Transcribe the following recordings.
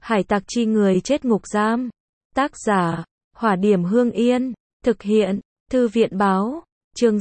Hải tặc chi người chết ngục giam. Tác giả, Hỏa Điểm Hương Yên. Thực hiện, Thư viện báo. Chương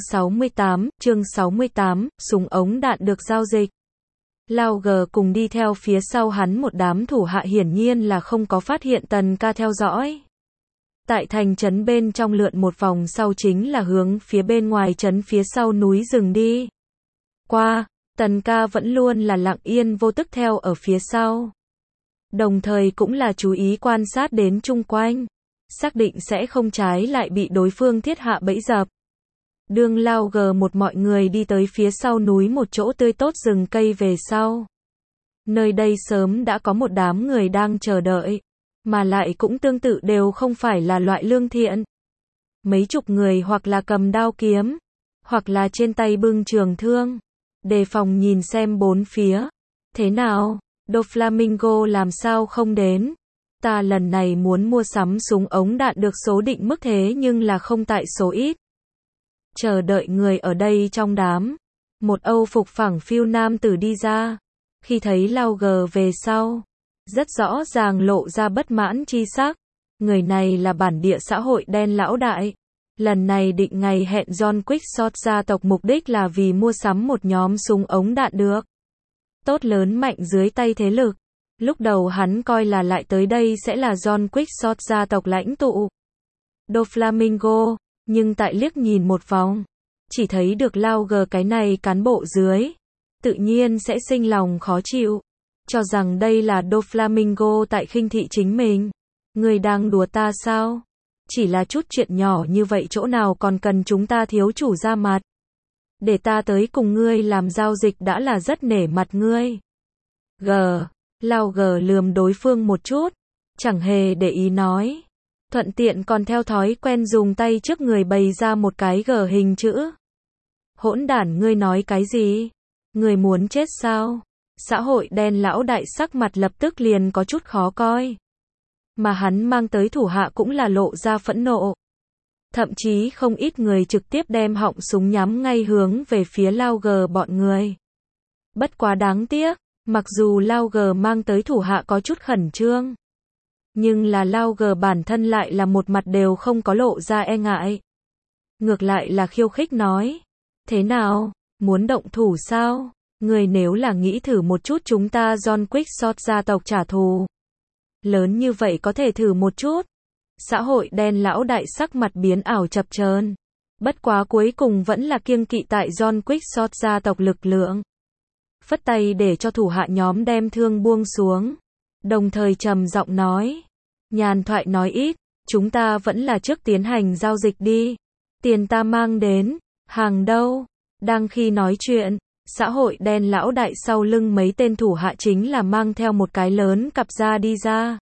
68, súng ống đạn được giao dịch. Lao G cùng đi theo phía sau hắn một đám thủ hạ hiển nhiên là không có phát hiện Tần Ca theo dõi. Tại thành trấn bên trong lượn một vòng sau chính là hướng phía bên ngoài trấn phía sau núi rừng đi. Qua, Tần Ca vẫn luôn là lặng yên vô tức theo ở phía sau. Đồng thời cũng là chú ý quan sát đến chung quanh. Xác định sẽ không trái lại bị đối phương thiết hạ bẫy dập. Đương Lao G một mọi người đi tới phía sau núi một chỗ tươi tốt rừng cây về sau. Nơi đây sớm đã có một đám người đang chờ đợi. Mà lại cũng tương tự đều không phải là loại lương thiện. Mấy chục người hoặc là cầm đao kiếm, hoặc là trên tay bưng trường thương. Đề phòng nhìn xem bốn phía. Thế nào, Doflamingo làm sao không đến? Ta lần này muốn mua sắm súng ống đạn được số định mức thế nhưng là không tại số ít. Chờ đợi người ở đây trong đám. Một Âu phục phẳng phiu nam tử đi ra. Khi thấy Lao G về sau, rất rõ ràng lộ ra bất mãn chi sắc. Người này là bản địa xã hội đen lão đại. Lần này định ngày hẹn John Quickshot gia tộc mục đích là vì mua sắm một nhóm súng ống đạn được. Tốt lớn mạnh dưới tay thế lực. Lúc đầu hắn coi là lại tới đây sẽ là John Quickshot gia tộc lãnh tụ Doflamingo, nhưng tại liếc nhìn một vòng, chỉ thấy được Lao G cái này cán bộ dưới, tự nhiên sẽ sinh lòng khó chịu, cho rằng đây là Doflamingo tại khinh thị chính mình. Người đang đùa ta sao? Chỉ là chút chuyện nhỏ như vậy chỗ nào còn cần chúng ta thiếu chủ ra mặt. Để ta tới cùng ngươi làm giao dịch đã là rất nể mặt ngươi. Lao G lườm đối phương một chút, chẳng hề để ý nói. Thuận tiện còn theo thói quen dùng tay trước người bày ra một cái G hình chữ. Hỗn đản, ngươi nói cái gì? Ngươi muốn chết sao? Xã hội đen lão đại sắc mặt lập tức liền có chút khó coi. Mà hắn mang tới thủ hạ cũng là lộ ra phẫn nộ. Thậm chí không ít người trực tiếp đem họng súng nhắm ngay hướng về phía Lao G bọn người. Bất quá đáng tiếc, mặc dù Lao G mang tới thủ hạ có chút khẩn trương, nhưng là Lao G bản thân lại là một mặt đều không có lộ ra e ngại. Ngược lại là khiêu khích nói. Thế nào, muốn động thủ sao? Người nếu là nghĩ thử một chút chúng ta John Quickshot gia tộc trả thù. Lớn như vậy có thể thử một chút. Xã hội đen lão đại sắc mặt biến ảo chập chờn. Bất quá cuối cùng vẫn là kiêng kỵ tại John Quickshot gia tộc lực lượng. Phất tay để cho thủ hạ nhóm đem thương buông xuống. Đồng thời trầm giọng nói. Nhàn thoại nói ít, chúng ta vẫn là trước tiến hành giao dịch đi. Tiền ta mang đến, hàng đâu? Đang khi nói chuyện, xã hội đen lão đại sau lưng mấy tên thủ hạ chính là mang theo một cái lớn cặp da đi ra.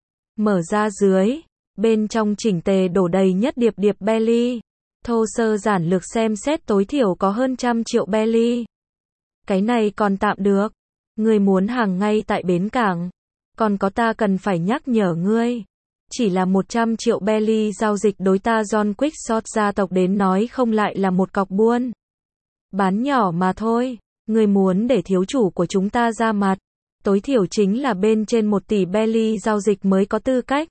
Mở ra dưới, bên trong chỉnh tề đổ đầy nhất điệp điệp belly. Thô sơ giản lược xem xét tối thiểu có hơn 100 triệu belly. Cái này còn tạm được. Ngươi muốn hàng ngay tại bến cảng. Còn có ta cần phải nhắc nhở ngươi. Chỉ là 100 triệu belly giao dịch đối ta John Quickshot gia tộc đến nói không lại là một cọc buôn bán nhỏ mà thôi. Ngươi muốn để thiếu chủ của chúng ta ra mặt, tối thiểu chính là bên trên 1 tỷ belly giao dịch mới có tư cách.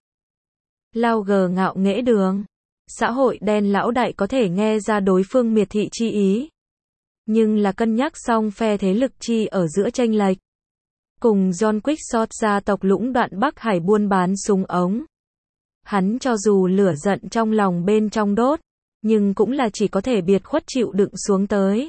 Lao G ngạo nghễ đường. Xã hội đen lão đại có thể nghe ra đối phương miệt thị chi ý. Nhưng là cân nhắc xong phe thế lực chi ở giữa chênh lệch. Cùng John Quickshot gia tộc lũng đoạn Bắc Hải buôn bán súng ống. Hắn cho dù lửa giận trong lòng bên trong đốt, nhưng cũng là chỉ có thể biệt khuất chịu đựng xuống tới.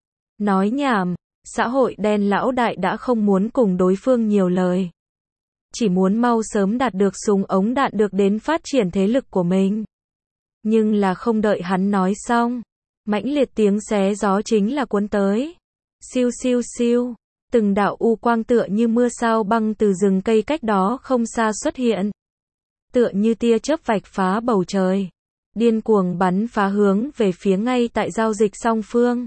Nói nhảm, xã hội đen lão đại đã không muốn cùng đối phương nhiều lời. Chỉ muốn mau sớm đạt được súng ống đạn được đến phát triển thế lực của mình. Nhưng là không đợi hắn nói xong, mãnh liệt tiếng xé gió chính là cuốn tới. Siêu siêu siêu, từng đạo u quang tựa như mưa sao băng từ rừng cây cách đó không xa xuất hiện. Tựa như tia chớp vạch phá bầu trời, điên cuồng bắn phá hướng về phía ngay tại giao dịch song phương.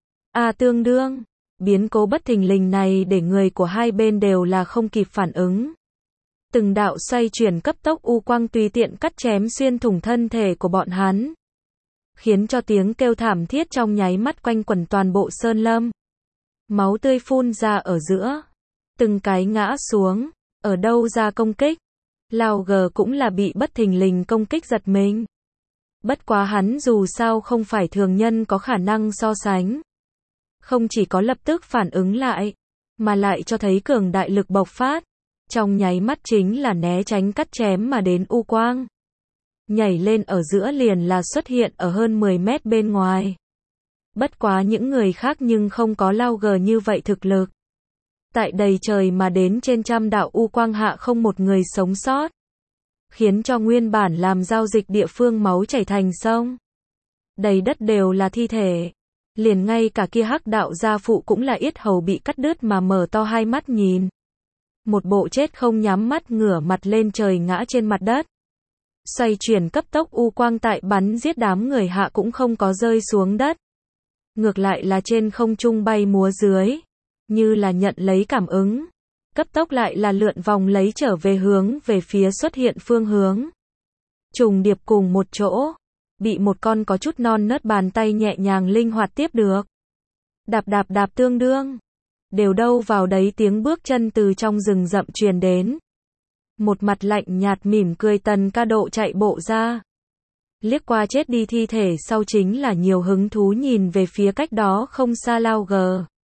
Tương đương, biến cố bất thình lình này để người của hai bên đều là không kịp phản ứng. Từng đạo xoay chuyển cấp tốc u quang tùy tiện cắt chém xuyên thủng thân thể của bọn hắn, khiến cho tiếng kêu thảm thiết trong nháy mắt quanh quẩn toàn bộ sơn lâm. Máu tươi phun ra ở giữa, từng cái ngã xuống, Ở đâu ra công kích? Lao G cũng là bị bất thình lình công kích giật mình. Bất quá hắn dù sao không phải thường nhân có khả năng so sánh. Không chỉ có lập tức phản ứng lại, mà lại cho thấy cường đại lực bộc phát. Trong nháy mắt chính là né tránh cắt chém mà đến u quang. Nhảy lên ở giữa liền là xuất hiện ở hơn 10 mét bên ngoài. Bất quá những người khác nhưng không có Lao G như vậy thực lực. Tại đầy trời mà đến trên trăm đạo u quang hạ không một người sống sót. Khiến cho nguyên bản làm giao dịch địa phương máu chảy thành sông. Đầy đất đều là thi thể. Liền ngay cả kia hắc đạo gia phụ cũng là yết hầu bị cắt đứt mà mở to hai mắt nhìn. Một bộ chết không nhắm mắt ngửa mặt lên trời ngã trên mặt đất. Xoay chuyển cấp tốc u quang tại bắn giết đám người hạ cũng không có rơi xuống đất. Ngược lại là trên không trung bay múa dưới. Như là nhận lấy cảm ứng. Cấp tốc lại là lượn vòng lấy trở về hướng về phía xuất hiện phương hướng. Trùng điệp cùng một chỗ. Bị một con có chút non nớt bàn tay nhẹ nhàng linh hoạt tiếp được. Đạp đạp đạp tương đương. Đều đâu vào đấy tiếng bước chân từ trong rừng rậm truyền đến. Một mặt lạnh nhạt mỉm cười Tần Ca độ chạy bộ ra. Liếc qua chết đi thi thể sau chính là nhiều hứng thú nhìn về phía cách đó không xa Lao G.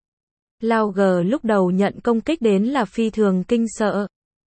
Lao G lúc đầu nhận công kích đến là phi thường kinh sợ.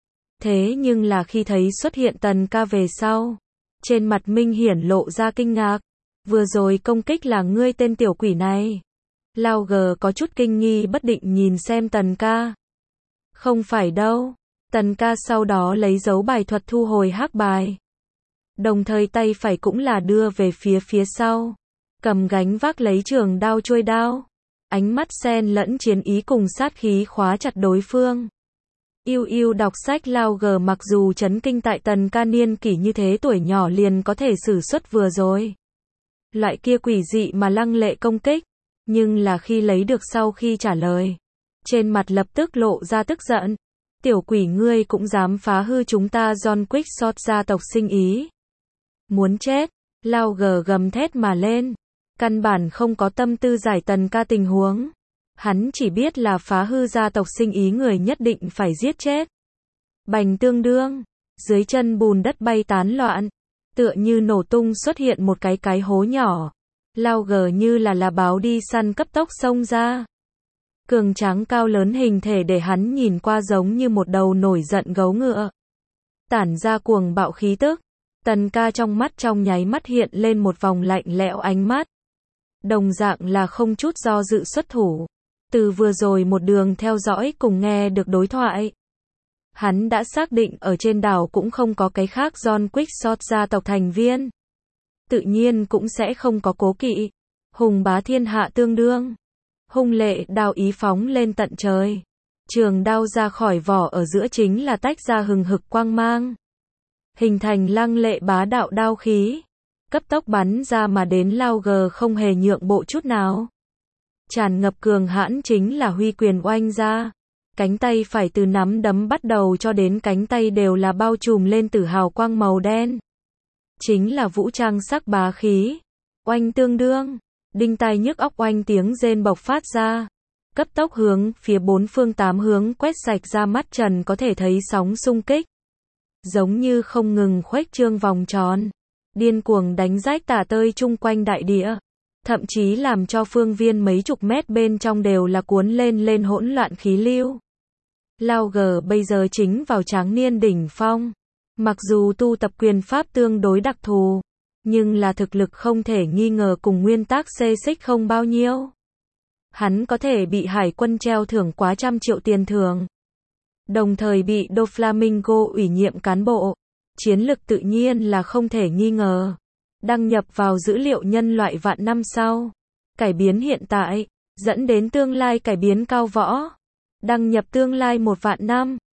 Thế nhưng là khi thấy xuất hiện Tần Ca về sau. Trên mặt Minh hiển lộ ra kinh ngạc. Vừa rồi công kích là ngươi tên tiểu quỷ này. Lao G có chút kinh nghi bất định nhìn xem Tần Ca. Không phải đâu. Tần Ca sau đó lấy dấu bài thuật thu hồi hắc bài. Đồng thời tay phải cũng là đưa về phía sau. Cầm gánh vác lấy trường đao chuôi đao. Ánh mắt xen lẫn chiến ý cùng sát khí khóa chặt đối phương. Yêu yêu đọc sách Lao G mặc dù chấn kinh tại Tần Ca niên kỷ như thế tuổi nhỏ liền có thể sử xuất vừa rồi. Loại kia quỷ dị mà lăng lệ công kích. Nhưng là khi lấy được sau khi trả lời. Trên mặt lập tức lộ ra tức giận. Tiểu quỷ ngươi cũng dám phá hư chúng ta John Quick gia tộc sinh ý. Muốn chết. Lao G gầm thét mà lên. Căn bản không có tâm tư giải Tần Ca tình huống. Hắn chỉ biết là phá hư gia tộc sinh ý người nhất định phải giết chết. Bành tương đương. Dưới chân bùn đất bay tán loạn. Tựa như nổ tung xuất hiện một cái hố nhỏ. Lao G như là báo đi săn cấp tốc xông ra. Cường tráng cao lớn hình thể để hắn nhìn qua giống như một đầu nổi giận gấu ngựa. Tản ra cuồng bạo khí tức. Tần Ca trong mắt trong nháy mắt hiện lên một vòng lạnh lẽo ánh mắt. Đồng dạng là không chút do dự xuất thủ. Từ vừa rồi một đường theo dõi cùng nghe được đối thoại. Hắn đã xác định ở trên đảo cũng không có cái khác John Quick gia tộc thành viên. Tự nhiên cũng sẽ không có cố kỵ. Hùng bá thiên hạ tương đương. Hung lệ đao ý phóng lên tận trời. Trường đao ra khỏi vỏ ở giữa chính là tách ra hừng hực quang mang. Hình thành lăng lệ bá đạo đao khí. Cấp tốc bắn ra mà đến Lao G không hề nhượng bộ chút nào. Tràn ngập cường hãn chính là huy quyền oanh ra. Cánh tay phải từ nắm đấm bắt đầu cho đến cánh tay đều là bao trùm lên tử hào quang màu đen. Chính là vũ trang sắc bá khí. Oanh tương đương. Đinh tai nhức óc oanh tiếng rên bộc phát ra. Cấp tốc hướng phía bốn phương tám hướng quét sạch ra mắt trần có thể thấy sóng xung kích. Giống như không ngừng khuếch trương vòng tròn. Điên cuồng đánh rách tả tơi chung quanh đại địa. Thậm chí làm cho phương viên mấy chục mét bên trong đều là cuốn lên hỗn loạn khí lưu. Lao G bây giờ chính vào tráng niên đỉnh phong. Mặc dù tu tập quyền pháp tương đối đặc thù. Nhưng là thực lực không thể nghi ngờ cùng nguyên tác xê xích không bao nhiêu. Hắn có thể bị hải quân treo thưởng quá trăm triệu tiền thưởng. Đồng thời bị Doflamingo ủy nhiệm cán bộ. Chiến lực tự nhiên là không thể nghi ngờ. Đăng nhập vào dữ liệu nhân loại vạn năm sau. Cải biến hiện tại. Dẫn đến tương lai cải biến cao võ. Đăng nhập tương lai 1 vạn năm.